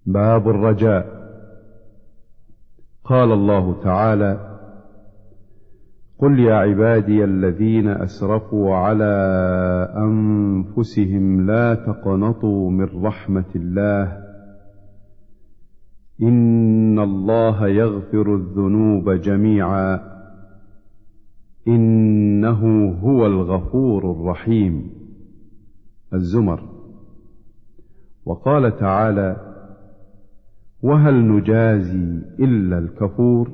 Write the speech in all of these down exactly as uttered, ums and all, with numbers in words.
باب الرجاء. قال الله تعالى: قل يا عبادي الذين أسرفوا على أنفسهم لا تقنطوا من رحمة الله إن الله يغفر الذنوب جميعا إنه هو الغفور الرحيم. الزمر. وقال تعالى: وهل نجازي إلا الكفور.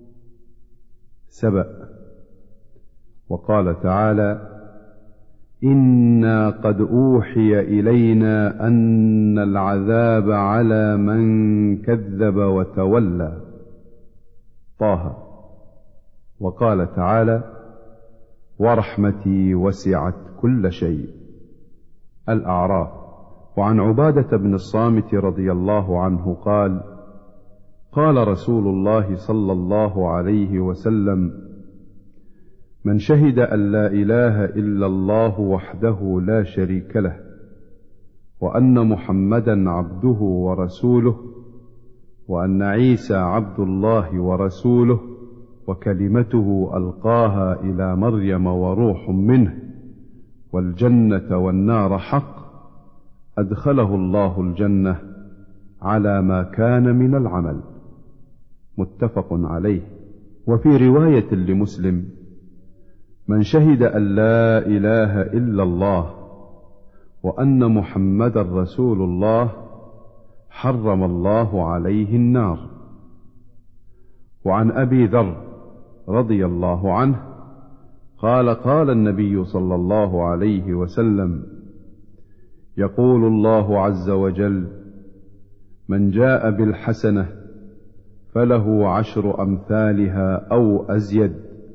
سبأ. وقال تعالى: إنا قد أوحي إلينا أن العذاب على من كذب وتولى. طه. وقال تعالى: ورحمتي وسعت كل شيء. الأعراف. وعن عبادة بن الصامت رضي الله عنه قال: قال رسول الله صلى الله عليه وسلم: من شهد أن لا إله إلا الله وحده لا شريك له وأن محمدا عبده ورسوله وأن عيسى عبد الله ورسوله وكلمته ألقاها إلى مريم وروح منه والجنة والنار حق أدخله الله الجنة على ما كان من العمل. متفق عليه. وفي رواية لمسلم: من شهد أن لا إله إلا الله وأن محمدا رسول الله حرم الله عليه النار. وعن أبي ذر رضي الله عنه قال: قال النبي صلى الله عليه وسلم: يقول الله عز وجل: من جاء بالحسنة فله عشر أمثالها أو أزيد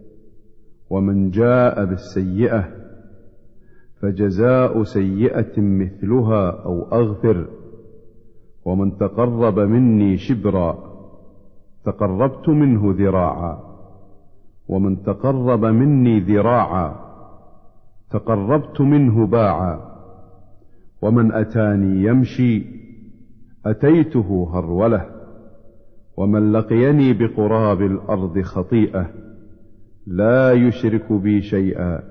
ومن جاء بالسيئة فجزاء سيئة مثلها أو أغفر ومن تقرب مني شبرا تقربت منه ذراعا ومن تقرب مني ذراعا تقربت منه باعا ومن أتاني يمشي أتيته هرولة ومن لقيني بقراب الأرض خطيئة لا يشرك بي شيئا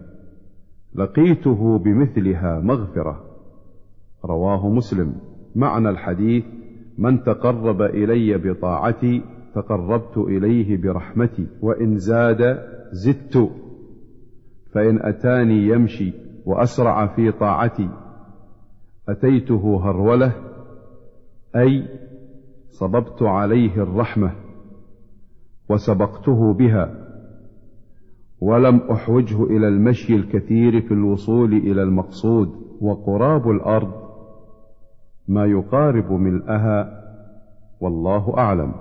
لقيته بمثلها مغفرة. رواه مسلم. معنى الحديث: من تقرب إلي بطاعتي تقربت إليه برحمتي وإن زاد زدت فإن أتاني يمشي وأسرع في طاعتي أتيته هرولة أي صببت عليه الرحمة وسبقته بها ولم أحوجه إلى المشي الكثير في الوصول إلى المقصود. وقراب الأرض ما يقارب ملئها والله أعلم.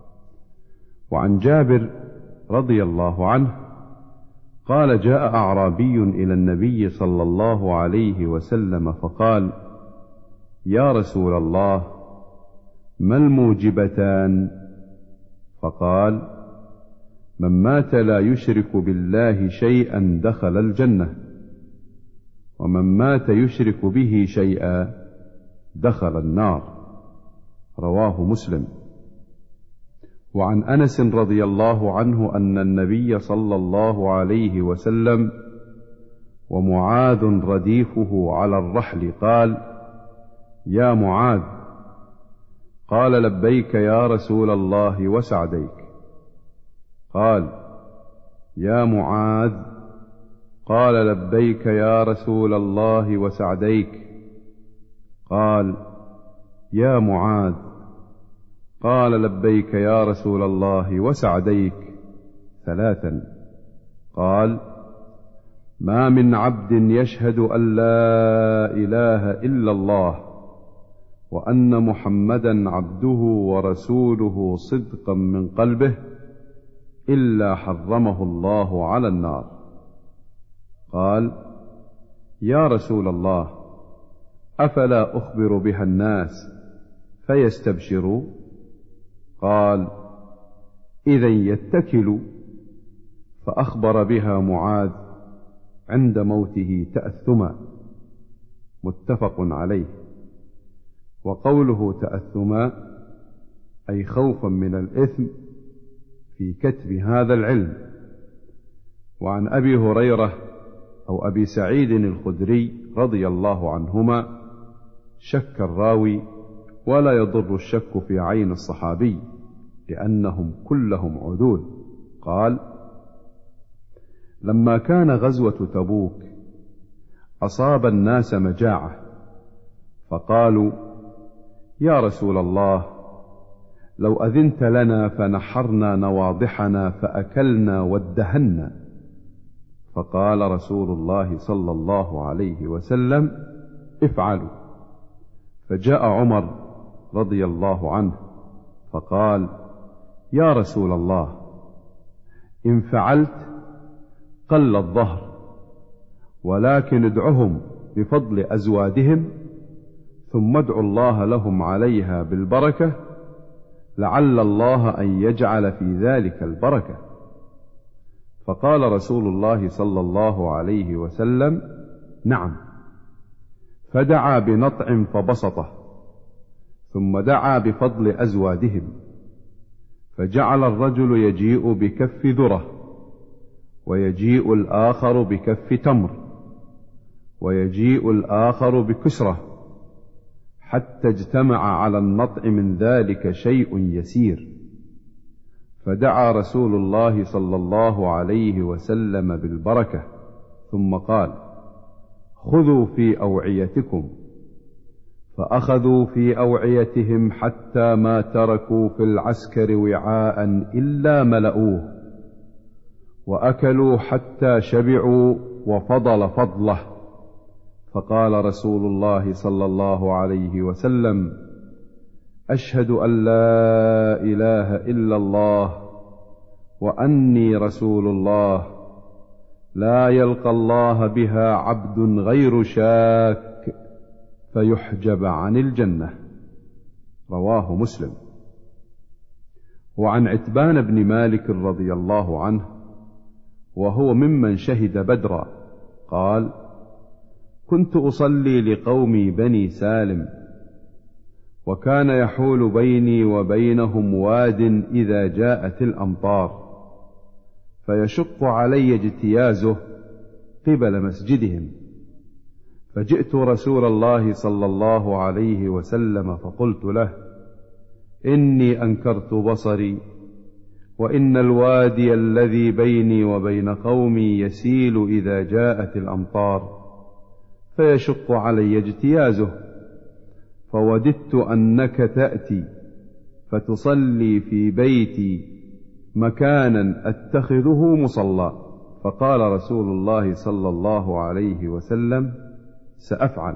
وعن جابر رضي الله عنه قال: جاء أعرابي إلى النبي صلى الله عليه وسلم فقال: يا رسول الله ما الموجبتان؟ فقال: من مات لا يشرك بالله شيئا دخل الجنة ومن مات يشرك به شيئا دخل النار. رواه مسلم. وعن أنس رضي الله عنه أن النبي صلى الله عليه وسلم ومعاذ رديفه على الرحل قال: يا معاذ. قال: لبيك يا رسول الله وسعديك. قال: يا معاذ. قال: لبيك يا رسول الله وسعديك. قال: يا معاذ. قال: لبيك يا رسول الله وسعديك ثلاثا. قال: ما من عبد يشهد أن لا إله إلا الله وأن محمدا عبده ورسوله صدقا من قلبه إلا حرمه الله على النار. قال: يا رسول الله أفلا أخبر بها الناس فيستبشروا؟ قال: إذا يتكلوا. فأخبر بها معاذ عند موته تأثما. متفق عليه. وقوله تأثما أي خوفا من الإثم في كتب هذا العلم. وعن أبي هريرة أو أبي سعيد الخدري رضي الله عنهما شك الراوي، ولا يضر الشك في عين الصحابي لأنهم كلهم عدول. قال: لما كان غزوة تبوك أصاب الناس مجاعة، فقالوا: يا رسول الله، لو أذنت لنا فنحرنا نواضحنا فأكلنا وادهنا. فقال رسول الله صلى الله عليه وسلم: افعلوا. فجاء عمر رضي الله عنه فقال: يا رسول الله، إن فعلت قل الظهر، ولكن ادعهم بفضل أزوادهم، ثم ادعوا الله لهم عليها بالبركة، لعل الله أن يجعل في ذلك البركة. فقال رسول الله صلى الله عليه وسلم: نعم. فدعا بنطع فبسطه، ثم دعا بفضل أزوادهم، فجعل الرجل يجيء بكف ذرة، ويجيء الآخر بكف تمر، ويجيء الآخر بكسرة، حتى اجتمع على النطع من ذلك شيء يسير. فدعا رسول الله صلى الله عليه وسلم بالبركة، ثم قال: خذوا في أوعيتكم. فأخذوا في أوعيتهم حتى ما تركوا في العسكر وعاء إلا ملؤوه، وأكلوا حتى شبعوا وفضل فضله. فقال رسول الله صلى الله عليه وسلم: أشهد أن لا إله إلا الله وأني رسول الله، لا يلقى الله بها عبد غير شاك فيحجب عن الجنة. رواه مسلم. وعن عتبان بن مالك رضي الله عنه، وهو ممن شهد بدرا، قال: كنت أصلي لقومي بني سالم، وكان يحول بيني وبينهم واد إذا جاءت الأمطار، فيشق علي اجتيازه قبل مسجدهم. فجئت رسول الله صلى الله عليه وسلم فقلت له: إني أنكرت بصري، وإن الوادي الذي بيني وبين قومي يسيل إذا جاءت الأمطار، فيشق علي اجتيازه، فوددت أنك تأتي فتصلي في بيتي مكانا أتخذه مصلى. فقال رسول الله صلى الله عليه وسلم: سأفعل.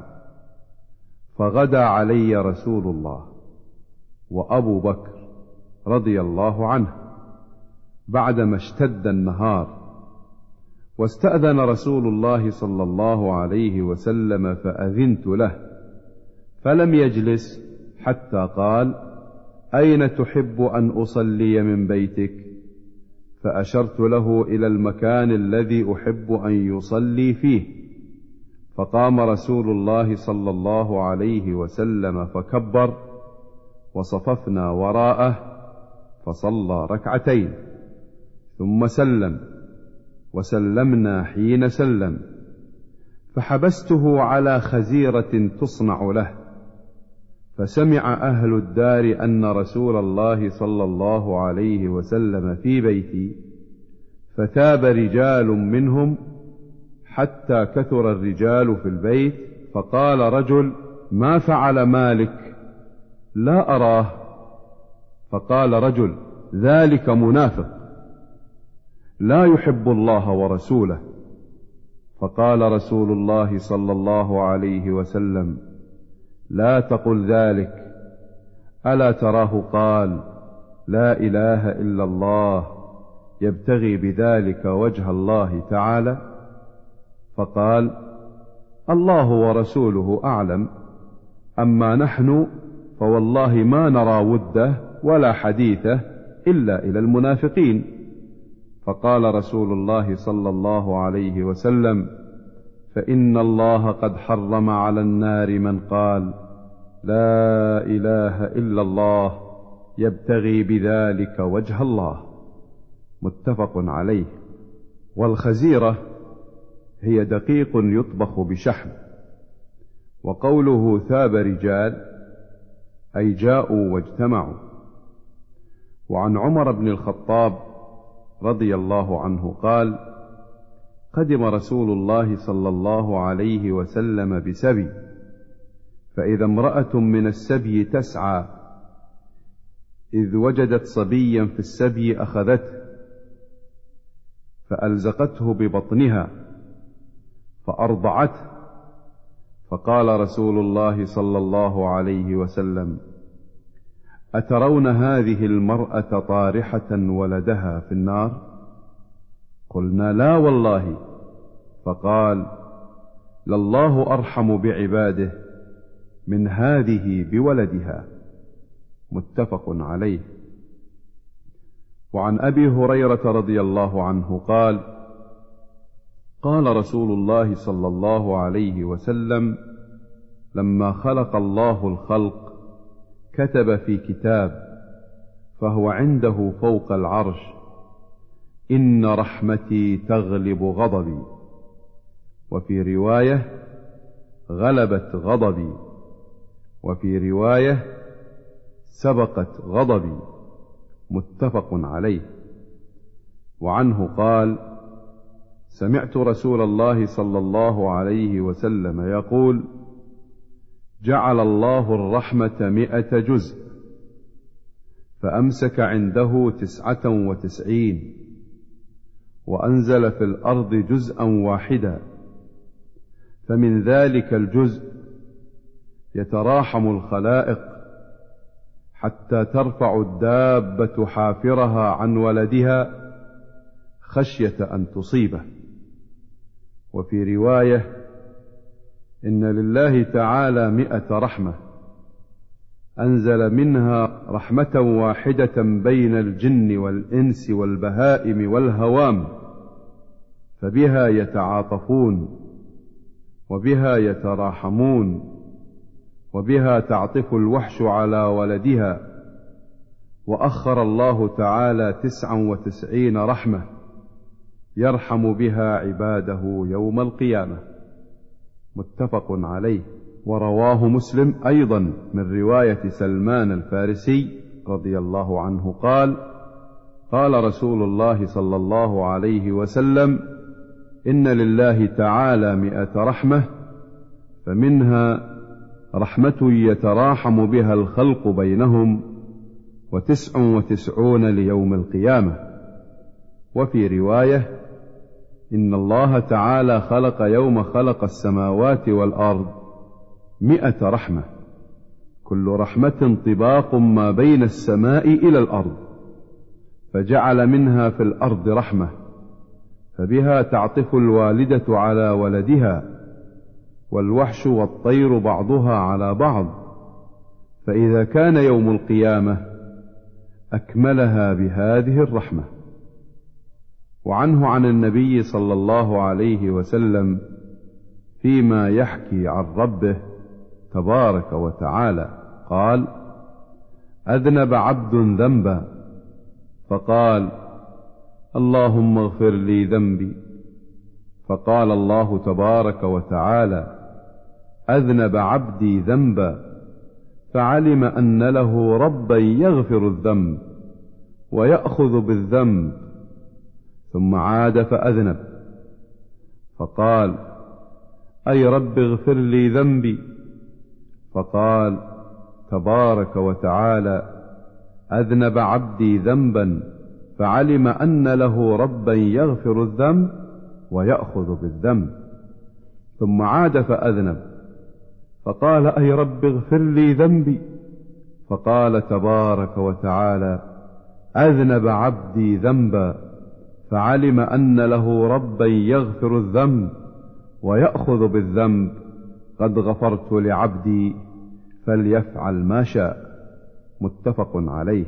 فغدا علي رسول الله وأبو بكر رضي الله عنه بعدما اشتد النهار، واستأذن رسول الله صلى الله عليه وسلم فأذنت له، فلم يجلس حتى قال: أين تحب أن أصلي من بيتك؟ فأشرت له إلى المكان الذي أحب أن يصلي فيه. فقام رسول الله صلى الله عليه وسلم فكبر، وصففنا وراءه فصلى ركعتين، ثم سلم، وسلمنا حين سلم، فحبسته على خزيرة تصنع له. فسمع أهل الدار أن رسول الله صلى الله عليه وسلم في بيتي، فثاب رجال منهم حتى كثر الرجال في البيت. فقال رجل: ما فعل مالك؟ لا أراه. فقال رجل: ذلك منافق لا يحب الله ورسوله. فقال رسول الله صلى الله عليه وسلم: لا تقل ذلك، ألا تراه قال: لا إله إلا الله يبتغي بذلك وجه الله تعالى؟ فقال: الله ورسوله أعلم، أما نحن فوالله ما نرى وده ولا حديثه إلا إلى المنافقين. فقال رسول الله صلى الله عليه وسلم: فإن الله قد حرم على النار من قال: لا إله إلا الله يبتغي بذلك وجه الله، متفق عليه. والخزيرة هي دقيق يطبخ بشحم. وقوله ثاب رجال أي جاءوا واجتمعوا. وعن عمر بن الخطاب رضي الله عنه قال: قدم رسول الله صلى الله عليه وسلم بسبي، فإذا امرأة من السبي تسعى، إذ وجدت صبيا في السبي أخذته فألزقته ببطنها فأرضعته، فقال رسول الله صلى الله عليه وسلم: أترون هذه المرأة طارحة ولدها في النار؟ قلنا: لا والله. فقال: لله أرحم بعباده من هذه بولدها، متفق عليه. وعن أبي هريرة رضي الله عنه قال: قال رسول الله صلى الله عليه وسلم: لما خلق الله الخلق كتب في كتاب فهو عنده فوق العرش: إن رحمتي تغلب غضبي، وفي رواية: غلبت غضبي، وفي رواية: سبقت غضبي، متفق عليه. وعنه قال: سمعت رسول الله صلى الله عليه وسلم يقول: جعل الله الرحمة مئة جزء، فأمسك عنده تسعة وتسعين، وأنزل في الأرض جزءا واحدا، فمن ذلك الجزء يتراحم الخلائق حتى ترفع الدابة حافرها عن ولدها خشية أن تصيبه. وفي رواية: إن لله تعالى مئة رحمة، أنزل منها رحمة واحدة بين الجن والإنس والبهائم والهوام، فبها يتعاطفون، وبها يتراحمون، وبها تعطف الوحش على ولدها. وأخر الله تعالى تسعا وتسعين رحمة يرحم بها عباده يوم القيامة، متفق عليه. ورواه مسلم أيضا من رواية سلمان الفارسي رضي الله عنه قال: قال رسول الله صلى الله عليه وسلم: إن لله تعالى مئة رحمة، فمنها رحمة يتراحم بها الخلق بينهم، وتسع وتسعون ليوم القيامة. وفي رواية: إن الله تعالى خلق يوم خلق السماوات والأرض مئة رحمة، كل رحمة طباق ما بين السماء إلى الأرض، فجعل منها في الأرض رحمة، فبها تعطف الوالدة على ولدها، والوحش والطير بعضها على بعض، فإذا كان يوم القيامة أكملها بهذه الرحمة. وعنه عن النبي صلى الله عليه وسلم فيما يحكي عن ربه تبارك وتعالى قال: أذنب عبد ذنبا فقال: اللهم اغفر لي ذنبي، فقال الله تبارك وتعالى: أذنب عبدي ذنبا، فعلم أن له ربا يغفر الذنب ويأخذ بالذنب، ثم عاد فأذنب، فقال: أي رب اغفر لي ذنبي، فقال تبارك وتعالى: أذنب عبدي ذنبا، فعلم أن له ربا يغفر الذنب ويأخذ بالذنب، ثم عاد فأذنب، فقال: أي رب اغفر لي ذنبي، فقال تبارك وتعالى: أذنب عبدي ذنبا، فعلم أن له ربا يغفر الذنب ويأخذ بالذنب، قد غفرت لعبدي فليفعل ما شاء، متفق عليه.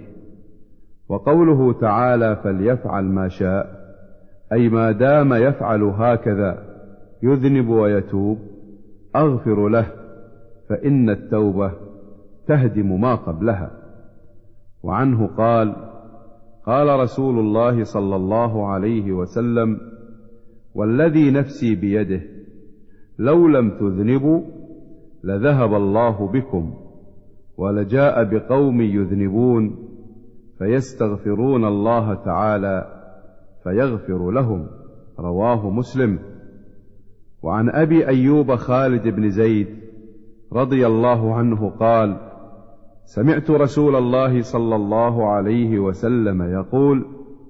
وقوله تعالى فليفعل ما شاء أي ما دام يفعل هكذا يذنب ويتوب أغفر له، فإن التوبة تهدم ما قبلها. وعنه قال: قال رسول الله صلى الله عليه وسلم: والذي نفسي بيده لو لم تذنبوا لذهب الله بكم ولجاء بقوم يذنبون فيستغفرون الله تعالى فيغفر لهم. رواه مسلم. وعن أبي أيوب خالد بن زيد رضي الله عنه قال: سمعت رسول الله صلى الله عليه وسلم يقول: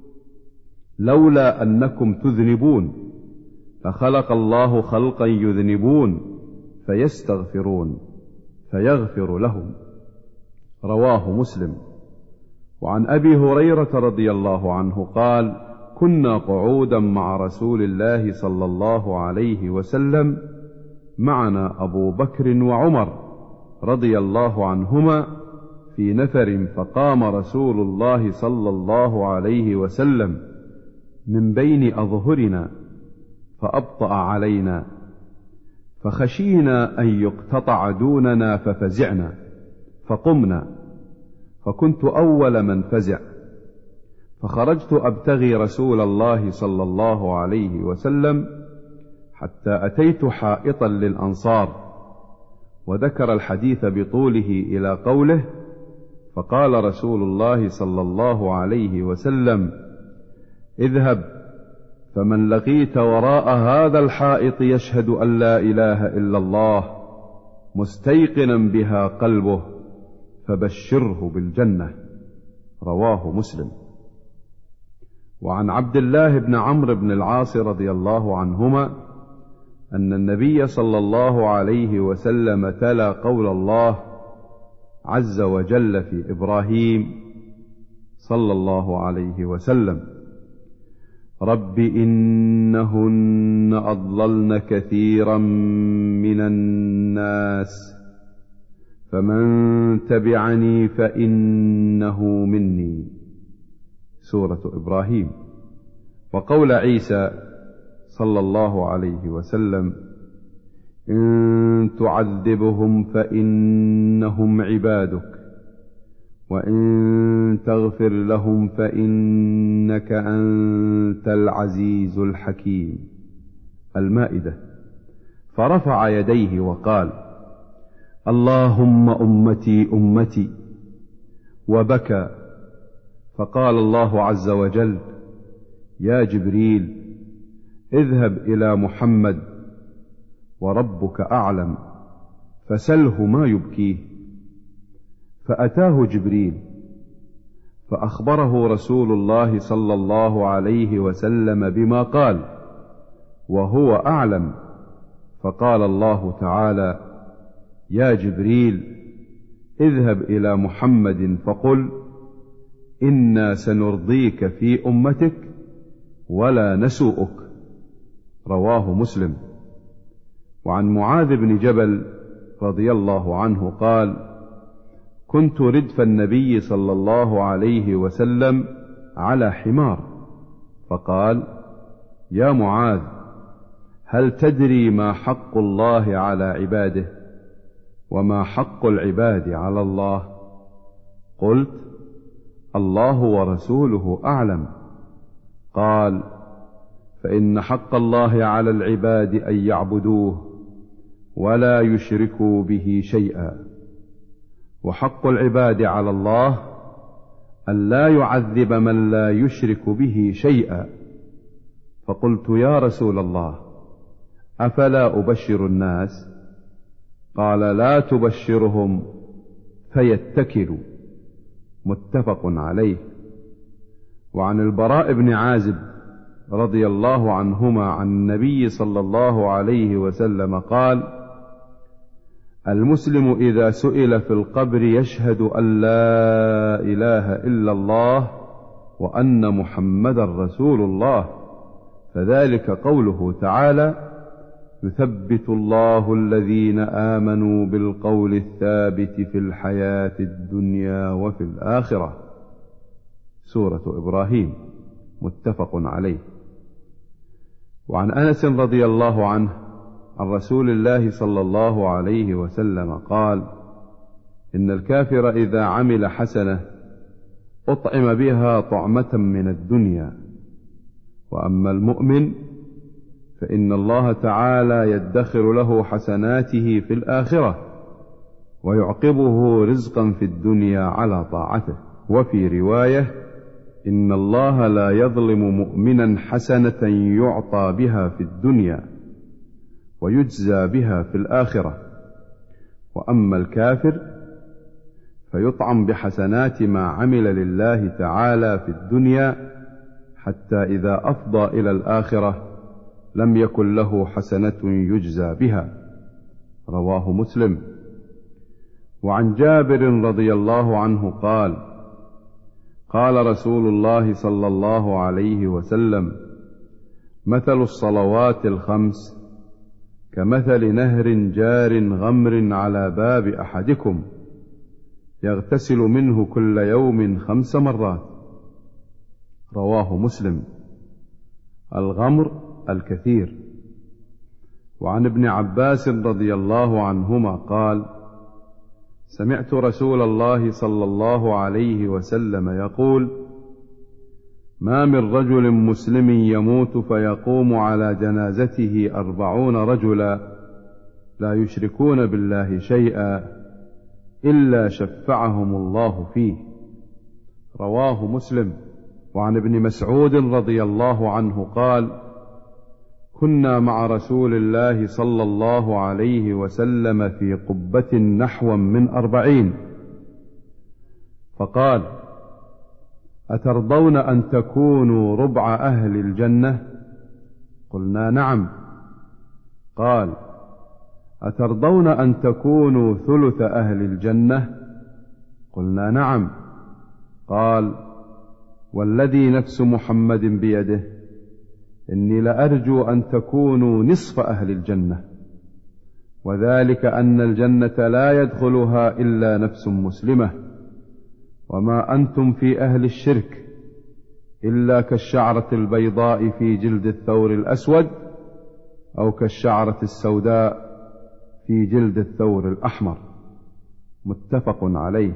لولا أنكم تذنبون فخلق الله خلقا يذنبون فيستغفرون فيغفر لهم. رواه مسلم. وعن أبي هريرة رضي الله عنه قال: كنا قعودا مع رسول الله صلى الله عليه وسلم، معنا أبو بكر وعمر رضي الله عنهما في نفر، فقام رسول الله صلى الله عليه وسلم من بين أظهرنا فأبطأ علينا، فخشينا أن يقتطع دوننا ففزعنا، فقمنا، فكنت أول من فزع، فخرجت أبتغي رسول الله صلى الله عليه وسلم حتى أتيت حائطا للأنصار. وذكر الحديث بطوله إلى قوله: فقال رسول الله صلى الله عليه وسلم: اذهب فمن لقيت وراء هذا الحائط يشهد أن لا إله إلا الله مستيقنا بها قلبه فبشره بالجنة. رواه مسلم. وعن عبد الله بن عمرو بن العاص رضي الله عنهما أن النبي صلى الله عليه وسلم تلا قول الله عز وجل في إبراهيم صلى الله عليه وسلم: رب إنهن أضللن كثيرا من الناس فمن تبعني فإنه مني. سورة إبراهيم. وقول عيسى صلى الله عليه وسلم: إن تعذبهم فإنهم عبادك وإن تغفر لهم فإنك أنت العزيز الحكيم. المائدة. فرفع يديه وقال: اللهم أمتي أمتي، وبكى. فقال الله عز وجل: يا جبريل اذهب إلى محمد وربك أعلم فسله ما يبكيه. فأتاه جبريل فأخبره رسول الله صلى الله عليه وسلم بما قال وهو أعلم. فقال الله تعالى: يا جبريل اذهب إلى محمد فقل: إنا سنرضيك في أمتك ولا نسوءك. رواه مسلم. وعن معاذ بن جبل رضي الله عنه قال: كنت ردف النبي صلى الله عليه وسلم على حمار، فقال: يا معاذ هل تدري ما حق الله على عباده وما حق العباد على الله؟ قلت: الله ورسوله أعلم. قال: فإن حق الله على العباد أن يعبدوه ولا يشركوا به شيئا، وحق العباد على الله أن لا يعذب من لا يشرك به شيئا. فقلت: يا رسول الله أفلا أبشر الناس؟ قال: لا تبشرهم فيتكلوا. متفق عليه. وعن البراء بن عازب رضي الله عنهما عن النبي صلى الله عليه وسلم قال: المسلم إذا سئل في القبر يشهد أن لا إله إلا الله وأن محمدا رسول الله، فذلك قوله تعالى: يثبت الله الذين آمنوا بالقول الثابت في الحياة الدنيا وفي الآخرة. سورة إبراهيم. متفق عليه. وعن أنس رضي الله عنه عن رسول الله صلى الله عليه وسلم قال: إن الكافر إذا عمل حسنة أطعم بها طعمة من الدنيا. وأما المؤمن فإن الله تعالى يدخر له حسناته في الآخرة ويعقبه رزقا في الدنيا على طاعته. وفي رواية: إن الله لا يظلم مؤمنا حسنة يعطى بها في الدنيا ويجزى بها في الآخرة. وأما الكافر فيطعم بحسنات ما عمل لله تعالى في الدنيا حتى إذا أفضى إلى الآخرة لم يكن له حسنة يجزى بها. رواه مسلم. وعن جابر رضي الله عنه قال: قال رسول الله صلى الله عليه وسلم: مثل الصلوات الخمس كمثل نهر جار غمر على باب أحدكم يغتسل منه كل يوم خمس مرات. رواه مسلم. الغمر الكثير. وعن ابن عباس رضي الله عنهما قال: سمعت رسول الله صلى الله عليه وسلم يقول: ما من رجل مسلم يموت فيقوم على جنازته أربعون رجلا لا يشركون بالله شيئا إلا شفعهم الله فيه. رواه مسلم. وعن ابن مسعود رضي الله عنه قال: كنا مع رسول الله صلى الله عليه وسلم في قبة نحو من أربعين، فقال: أترضون أن تكونوا ربع أهل الجنة؟ قلنا: نعم. قال: أترضون أن تكونوا ثلث أهل الجنة؟ قلنا: نعم. قال: والذي نفس محمد بيده إني لأرجو أن تكونوا نصف أهل الجنة، وذلك أن الجنة لا يدخلها إلا نفس مسلمة، وما أنتم في أهل الشرك إلا كالشعرة البيضاء في جلد الثور الأسود، أو كالشعرة السوداء في جلد الثور الأحمر. متفق عليه.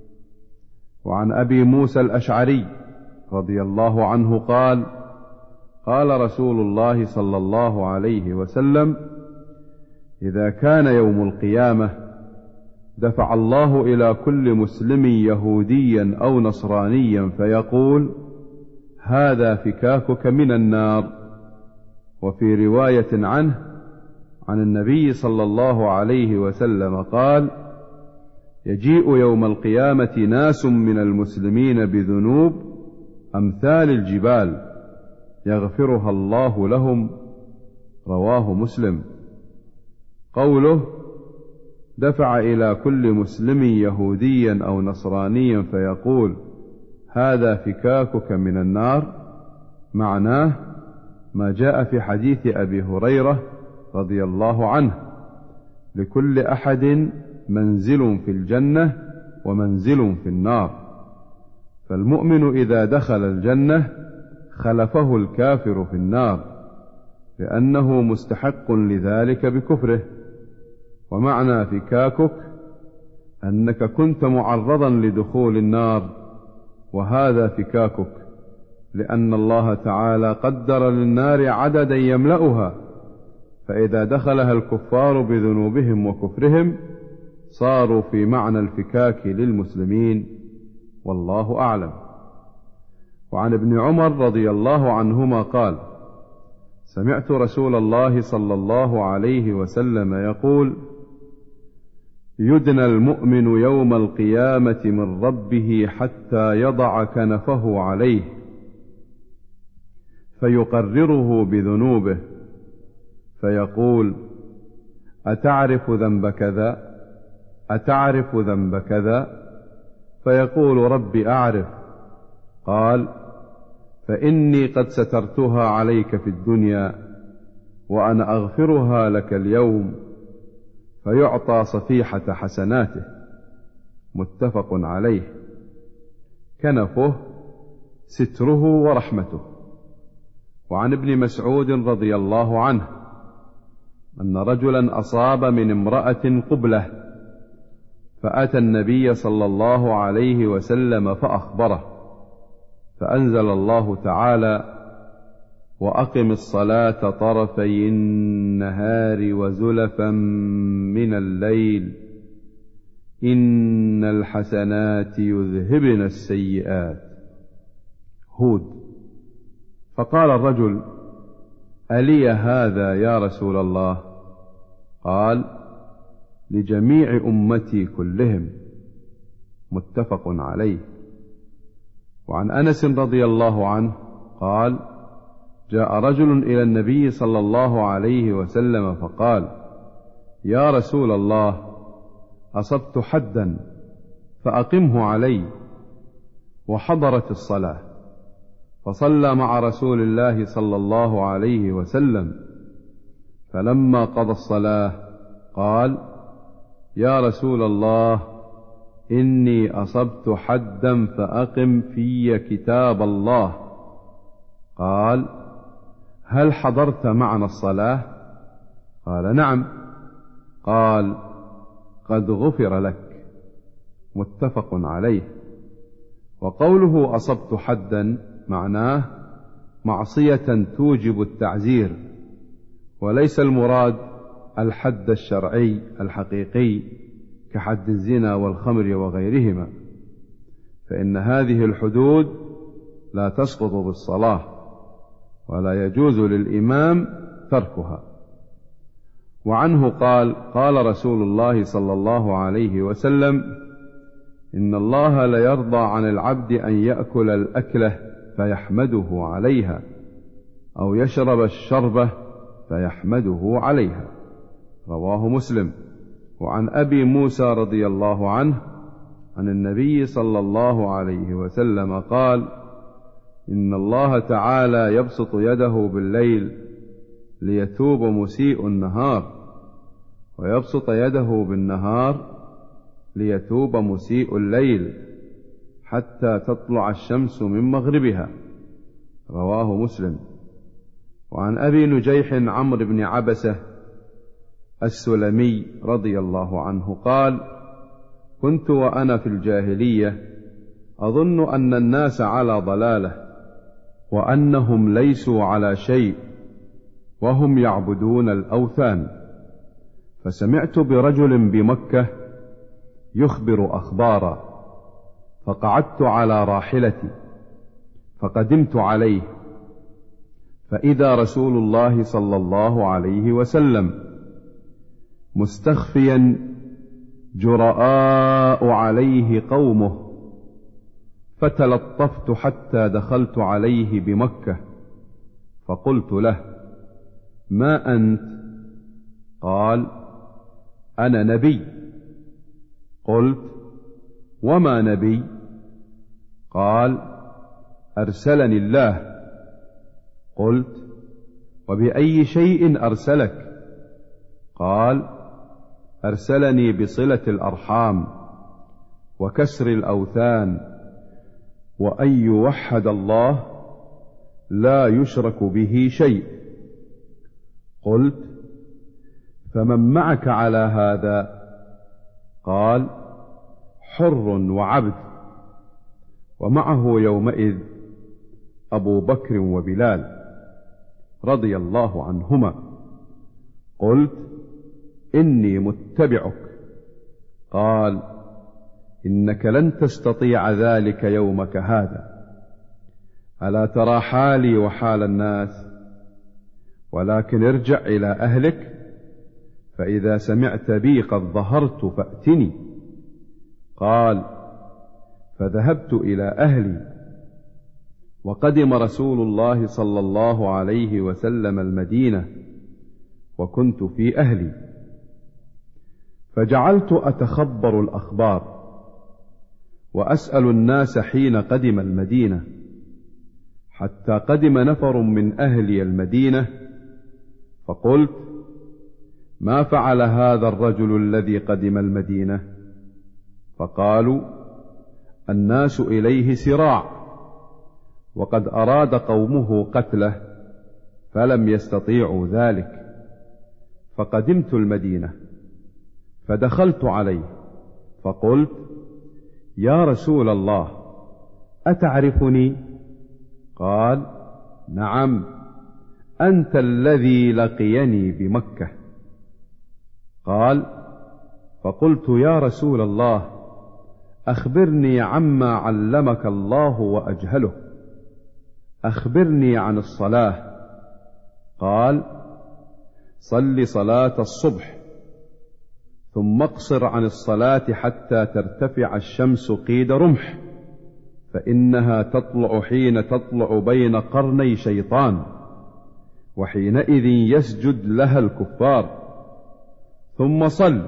وعن أبي موسى الأشعري رضي الله عنه قال: قال رسول الله صلى الله عليه وسلم: إذا كان يوم القيامة دفع الله إلى كل مسلم يهوديا أو نصرانيا فيقول: هذا فكاكك من النار. وفي رواية عنه عن النبي صلى الله عليه وسلم قال: يجيء يوم القيامة ناس من المسلمين بذنوب أمثال الجبال يغفرها الله لهم. رواه مسلم. قوله دفع إلى كل مسلم يهوديا أو نصرانيا فيقول: هذا فكاكك من النار، معناه ما جاء في حديث أبي هريرة رضي الله عنه: لكل أحد منزل في الجنة ومنزل في النار. فالمؤمن إذا دخل الجنة خلفه الكافر في النار، لأنه مستحق لذلك بكفره. ومعنى فكاكك أنك كنت معرضا لدخول النار، وهذا فكاكك، لأن الله تعالى قدر للنار عددا يملأها، فإذا دخلها الكفار بذنوبهم وكفرهم صاروا في معنى الفكاك للمسلمين، والله أعلم. وعن ابن عمر رضي الله عنهما قال: سمعت رسول الله صلى الله عليه وسلم يقول: يدنى المؤمن يوم القيامة من ربه حتى يضع كنفه عليه فيقرره بذنوبه فيقول: أتعرف ذنب كذا؟ أتعرف ذنب كذا؟ فيقول: رب أعرف. قال: فإني قد سترتها عليك في الدنيا وأنا أغفرها لك اليوم. فيعطى صفيحة حسناته. متفق عليه. كنفه ستره ورحمته. وعن ابن مسعود رضي الله عنه أن رجلا أصاب من امرأة قبلة، فأتى النبي صلى الله عليه وسلم فأخبره، فأنزل الله تعالى: وأقم الصلاة طرفي النهار وزلفا من الليل إن الحسنات يذهبن السيئات. هود. فقال الرجل: ألي هذا يا رسول الله؟ قال: لجميع أمتي كلهم. متفق عليه. وعن أنس رضي الله عنه قال: جاء رجل إلى النبي صلى الله عليه وسلم فقال: يا رسول الله، أصبت حدا فأقمه علي. وحضرت الصلاة فصلى مع رسول الله صلى الله عليه وسلم، فلما قضى الصلاة قال: يا رسول الله، إني أصبت حدا فأقم في كتاب الله. قال: هل حضرت معنا الصلاة؟ قال: نعم. قال: قد غفر لك. متفق عليه. وقوله أصبت حدا معناه معصية توجب التعزير، وليس المراد الحد الشرعي الحقيقي كحد الزنا والخمر وغيرهما، فإن هذه الحدود لا تسقط بالصلاة، ولا يجوز للإمام تركها. وعنه قال: قال رسول الله صلى الله عليه وسلم: إن الله ليرضى عن العبد أن يأكل الأكلة فيحمده عليها، أو يشرب الشربة فيحمده عليها. رواه مسلم. وعن أبي موسى رضي الله عنه عن النبي صلى الله عليه وسلم قال: إن الله تعالى يبسط يده بالليل ليتوب مسيء النهار، ويبسط يده بالنهار ليتوب مسيء الليل، حتى تطلع الشمس من مغربها. رواه مسلم. وعن أبي نجيح عمرو بن عبسة السلمي رضي الله عنه قال: كنت وأنا في الجاهلية أظن أن الناس على ضلالة، وأنهم ليسوا على شيء، وهم يعبدون الأوثان، فسمعت برجل بمكة يخبر أخبارا، فقعدت على راحلتي فقدمت عليه، فإذا رسول الله صلى الله عليه وسلم مستخفيا جراء عليه قومه، فتلطفت حتى دخلت عليه بمكة، فقلت له: ما أنت؟ قال: أنا نبي. قلت: وما نبي؟ قال: أرسلني الله. قلت: وبأي شيء أرسلك؟ قال: أرسلني بصلة الأرحام وكسر الأوثان، وأن يوحد الله لا يشرك به شيء. قلت: فمن معك على هذا؟ قال: حر وعبد، ومعه يومئذ أبو بكر وبلال رضي الله عنهما. قلت: إني متبعك. قال: إنك لن تستطيع ذلك يومك هذا، ألا ترى حالي وحال الناس؟ ولكن ارجع إلى أهلك، فإذا سمعت بي قد ظهرت فأتني. قال: فذهبت إلى أهلي، وقدم رسول الله صلى الله عليه وسلم المدينة، وكنت في أهلي، فجعلت أتخبر الأخبار وأسأل الناس حين قدم المدينة، حتى قدم نفر من أهل المدينة، فقلت: ما فعل هذا الرجل الذي قدم المدينة؟ فقالوا: الناس إليه سراع، وقد أراد قومه قتله فلم يستطيعوا ذلك، فقدمت المدينة فدخلت عليه فقلت: يا رسول الله، أتعرفني؟ قال: نعم، أنت الذي لقيني بمكة. قال: فقلت: يا رسول الله، أخبرني عما علمك الله وأجهله، أخبرني عن الصلاة. قال: صل صلاة الصبح، ثم اقصر عن الصلاة حتى ترتفع الشمس قيد رمح، فإنها تطلع حين تطلع بين قرني شيطان، وحينئذ يسجد لها الكفار. ثم صل،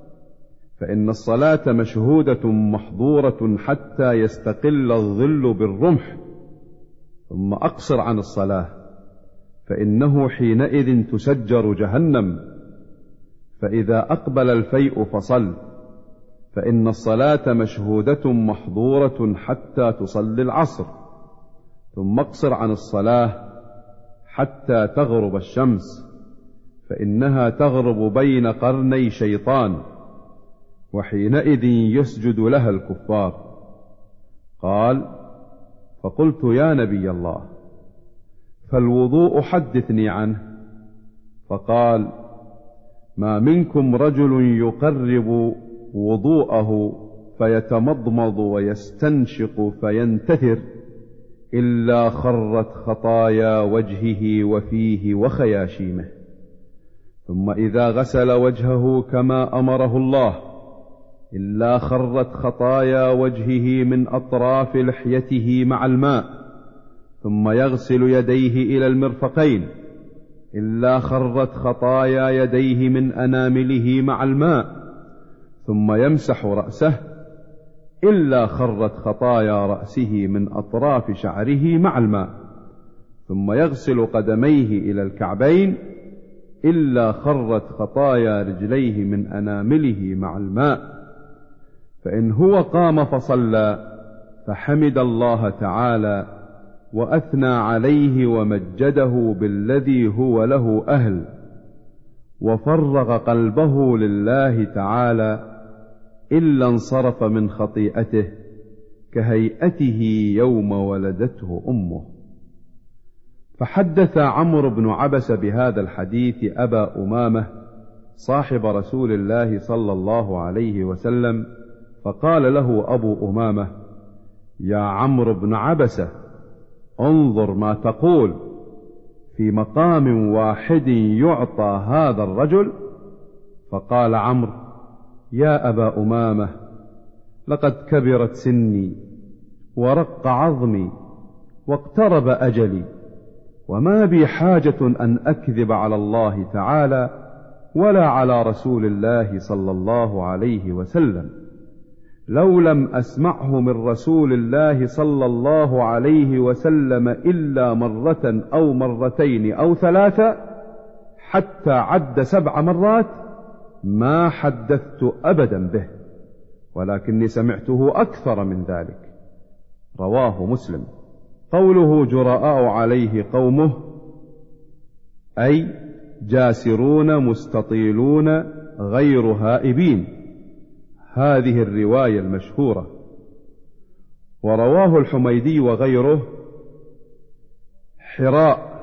فإن الصلاة مشهودة محظورة حتى يستقل الظل بالرمح. ثم أقصر عن الصلاة، فإنه حينئذ تسجر جهنم. فإذا أقبل الفيء فصل، فإن الصلاة مشهودة محظورة حتى تصلي العصر. ثم اقصر عن الصلاة حتى تغرب الشمس، فإنها تغرب بين قرني شيطان، وحينئذ يسجد لها الكفار. قال: فقلت: يا نبي الله، فالوضوء حدثني عنه. فقال: ما منكم رجل يقرب وضوءه فيتمضمض ويستنشق فينتثر إلا خرت خطايا وجهه وفيه وخياشيمه، ثم إذا غسل وجهه كما أمره الله إلا خرت خطايا وجهه من أطراف لحيته مع الماء، ثم يغسل يديه إلى المرفقين إلا خرت خطايا يديه من أنامله مع الماء، ثم يمسح رأسه إلا خرت خطايا رأسه من أطراف شعره مع الماء، ثم يغسل قدميه إلى الكعبين إلا خرت خطايا رجليه من أنامله مع الماء. فإن هو قام فصلى فحمد الله تعالى وأثنى عليه ومجده بالذي هو له أهل، وفرغ قلبه لله تعالى، إلا انصرف من خطيئته كهيئته يوم ولدته أمه. فحدث عمرو بن عبس بهذا الحديث أبا أمامة صاحب رسول الله صلى الله عليه وسلم، فقال له أبو أمامة: يا عمرو بن عبسة، انظر ما تقول، في مقام واحد يعطى هذا الرجل. فقال عمرو: يا أبا أمامة، لقد كبرت سني ورق عظمي واقترب أجلي، وما بي حاجة أن أكذب على الله تعالى ولا على رسول الله صلى الله عليه وسلم. لو لم أسمعه من رسول الله صلى الله عليه وسلم إلا مرة أو مرتين أو ثلاثة حتى عد سبع مرات ما حدثت أبدا به، ولكني سمعته أكثر من ذلك. رواه مسلم. قوله جراء عليه قومه أي جاسرون مستطيلون غير هائبين، هذه الرواية المشهورة. ورواه الحميدي وغيره حراء،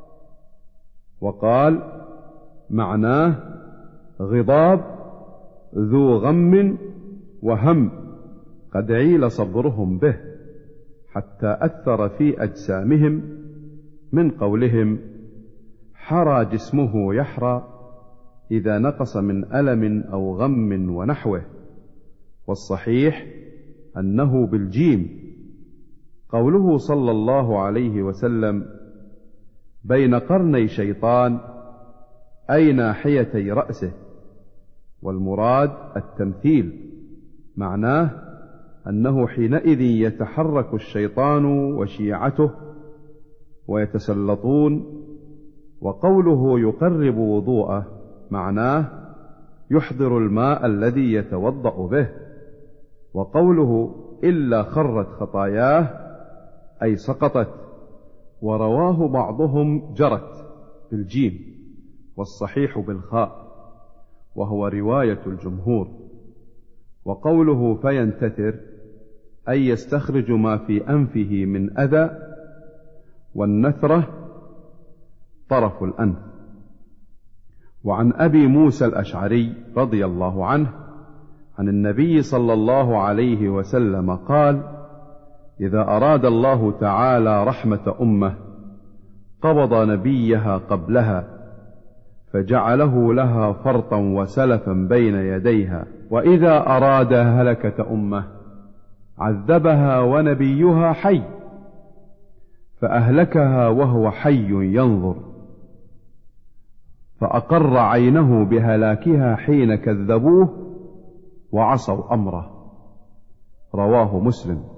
وقال معناه غضاب ذو غم وهم قد عيل صبرهم به حتى أثر في أجسامهم، من قولهم حرى جسمه يحرى إذا نقص من ألم أو غم ونحوه، والصحيح أنه بالجيم. قوله صلى الله عليه وسلم بين قرني شيطان أي ناحيتي رأسه، والمراد التمثيل، معناه أنه حينئذ يتحرك الشيطان وشيعته ويتسلطون. وقوله يقرب وضوءه معناه يحضر الماء الذي يتوضأ به. وقوله إلا خرت خطاياه أي سقطت. ورواه بعضهم جرت بالجيم والصحيح بالخاء، وهو رواية الجمهور. وقوله فينتثر أي يستخرج ما في أنفه من أذى، والنثرة طرف الأنف. وعن أبي موسى الأشعري رضي الله عنه عن النبي صلى الله عليه وسلم قال: إذا أراد الله تعالى رحمة أمة قبض نبيها قبلها فجعله لها فرطا وسلفا بين يديها، وإذا أراد هلكة أمة عذبها ونبيها حي فأهلكها وهو حي ينظر، فأقر عينه بهلاكها حين كذبوه وعصوا أمره. رواه مسلم.